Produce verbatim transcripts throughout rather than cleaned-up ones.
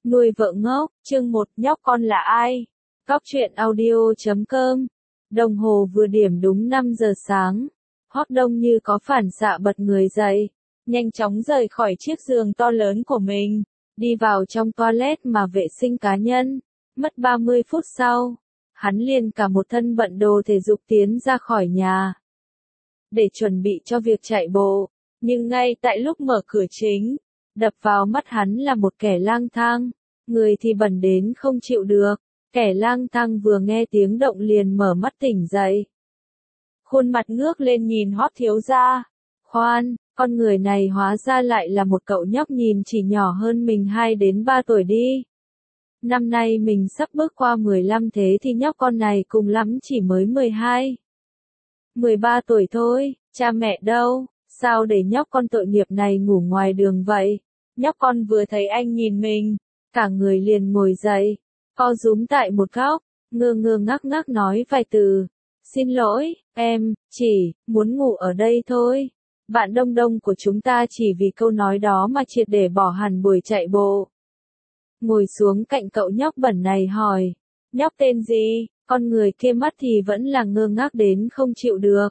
Nuôi vợ ngốc, chương một, nhóc con là ai? Góc truyện audio chấm com. Đồng hồ vừa điểm đúng năm giờ sáng. Hoắc Đông như có phản xạ bật người dậy, nhanh chóng rời khỏi chiếc giường to lớn của mình, đi vào trong toilet mà vệ sinh cá nhân. Mất ba mươi phút sau, hắn liền cả một thân bận đồ thể dục tiến ra khỏi nhà, để chuẩn bị cho việc chạy bộ. Nhưng ngay tại lúc mở cửa chính, đập vào mắt hắn là một kẻ lang thang, người thì bẩn đến không chịu được. Kẻ lang thang vừa nghe tiếng động liền mở mắt tỉnh dậy, khuôn mặt ngước lên nhìn Hoắc thiếu gia. Khoan, con người này hóa ra lại là một cậu nhóc nhìn chỉ nhỏ hơn mình hai đến ba tuổi đi. Năm nay mình sắp bước qua mười lăm, thế thì nhóc con này cùng lắm chỉ mới mười hai, mười ba tuổi thôi. Cha mẹ đâu? Sao để nhóc con tội nghiệp này ngủ ngoài đường vậy? Nhóc con vừa thấy anh nhìn mình, cả người liền ngồi dậy, co rúm tại một góc, ngơ ngơ ngác ngác nói vài từ. Xin lỗi, em, chỉ muốn ngủ ở đây thôi. Bạn Đông Đông của chúng ta chỉ vì câu nói đó mà triệt để bỏ hẳn buổi chạy bộ. Ngồi xuống cạnh cậu nhóc bẩn này hỏi, nhóc tên gì? Con người kia mắt thì vẫn là ngơ ngác đến không chịu được,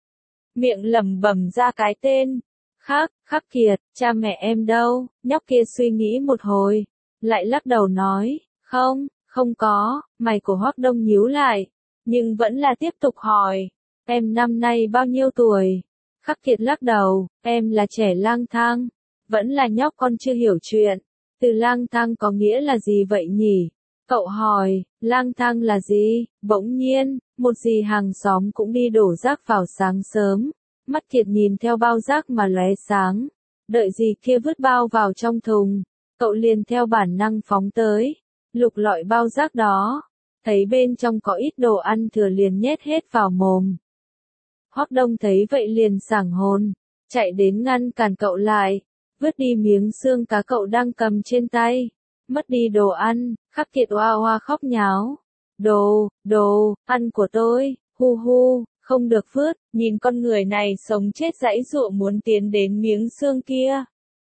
miệng lẩm bẩm ra cái tên. Khắc, Khắc Kiệt. Cha mẹ em đâu? Nhóc kia suy nghĩ một hồi, lại lắc đầu nói, không, không có. Mày của Hoắc Đông nhíu lại, nhưng vẫn là tiếp tục hỏi, em năm nay bao nhiêu tuổi? Khắc Kiệt lắc đầu, em là trẻ lang thang, vẫn là nhóc con chưa hiểu chuyện. Từ lang thang có nghĩa là gì vậy nhỉ? Cậu hỏi, lang thang là gì? Bỗng nhiên, một dì hàng xóm cũng đi đổ rác vào sáng sớm. Mắt Kiệt nhìn theo bao rác mà lóe sáng. Đợi dì kia vứt bao vào trong thùng, cậu liền theo bản năng phóng tới, lục lọi bao rác đó. Thấy bên trong có ít đồ ăn thừa liền nhét hết vào mồm. Hoắc Đông thấy vậy liền sảng hồn, chạy đến ngăn cản cậu lại, vứt đi miếng xương cá cậu đang cầm trên tay. Mất đi đồ ăn, Khắc Kiệt oa oa khóc nháo. Đồ, đồ, ăn của tôi, hu hu, không được vứt. Nhìn con người này sống chết giãy giụa muốn tiến đến miếng xương kia.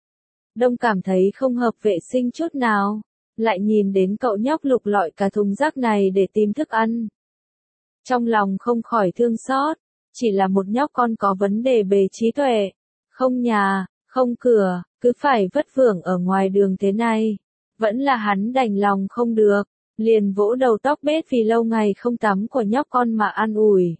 Đông cảm thấy không hợp vệ sinh chút nào, lại nhìn đến cậu nhóc lục lọi cả thùng rác này để tìm thức ăn. Trong lòng không khỏi thương xót, chỉ là một nhóc con có vấn đề về trí tuệ, không nhà, không cửa, cứ phải vất vưởng ở ngoài đường thế này. Vẫn là hắn đành lòng không được, liền vỗ đầu tóc bết vì lâu ngày không tắm của nhóc con mà an ủi.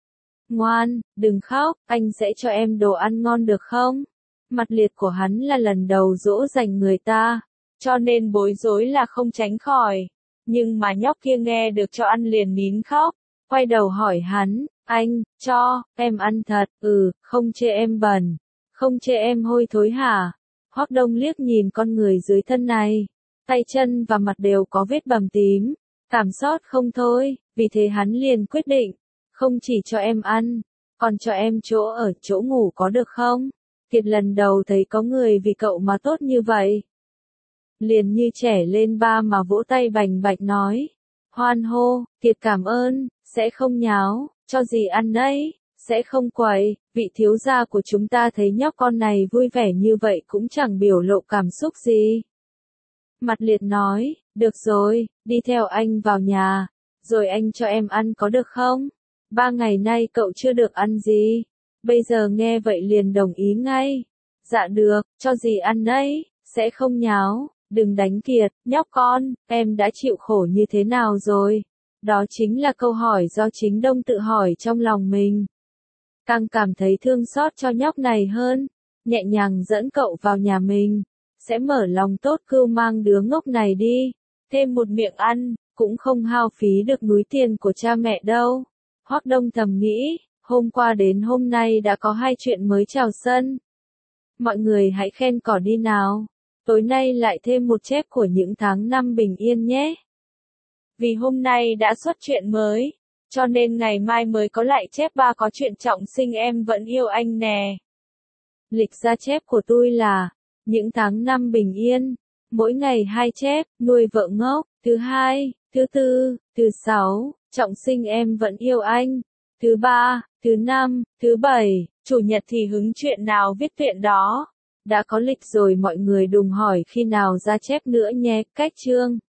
Ngoan, đừng khóc, anh sẽ cho em đồ ăn ngon được không? Mặt liệt của hắn là lần đầu dỗ dành người ta, cho nên bối rối là không tránh khỏi. Nhưng mà nhóc kia nghe được cho ăn liền nín khóc, quay đầu hỏi hắn, anh, cho, em ăn thật, ừ, không chê em bẩn, không chê em hôi thối hả? Hoắc Đông liếc nhìn con người dưới thân này, tay chân và mặt đều có vết bầm tím, cảm xót không thôi, vì thế hắn liền quyết định, không chỉ cho em ăn, còn cho em chỗ ở chỗ ngủ có được không? Kiệt lần đầu thấy có người vì cậu mà tốt như vậy. Liền như trẻ lên ba mà vỗ tay bành bạch nói, hoan hô, Kiệt cảm ơn, sẽ không nháo, cho gì ăn đấy, sẽ không quậy. Vị thiếu gia của chúng ta thấy nhóc con này vui vẻ như vậy cũng chẳng biểu lộ cảm xúc gì. Mặt liệt nói, được rồi, đi theo anh vào nhà, rồi anh cho em ăn có được không? Ba ngày nay cậu chưa được ăn gì, bây giờ nghe vậy liền đồng ý ngay. Dạ được, cho gì ăn đấy, sẽ không nháo, đừng đánh Kiệt, nhóc con, em đã chịu khổ như thế nào rồi? Đó chính là câu hỏi do chính Đông tự hỏi trong lòng mình. Càng cảm thấy thương xót cho nhóc này hơn, nhẹ nhàng dẫn cậu vào nhà mình, sẽ mở lòng tốt cưu mang đứa ngốc này đi, thêm một miệng ăn, cũng không hao phí được núi tiền của cha mẹ đâu. Hoắc Đông thầm nghĩ, hôm qua đến hôm nay đã có hai chuyện mới chào sân. Mọi người hãy khen cỏ đi nào, tối nay lại thêm một chép của những tháng năm bình yên nhé. Vì hôm nay đã xuất chuyện mới, cho nên ngày mai mới có lại chép ba có chuyện trọng sinh em vẫn yêu anh nè. Lịch ra chép của tôi là, những tháng năm bình yên, mỗi ngày hai chép, nuôi vợ ngốc, thứ hai, thứ tư, thứ sáu, trọng sinh em vẫn yêu anh, thứ ba, thứ năm, thứ bảy, chủ nhật thì hứng chuyện nào viết chuyện đó. Đã có lịch rồi mọi người đừng hỏi khi nào ra chép nữa nhé. Cách chương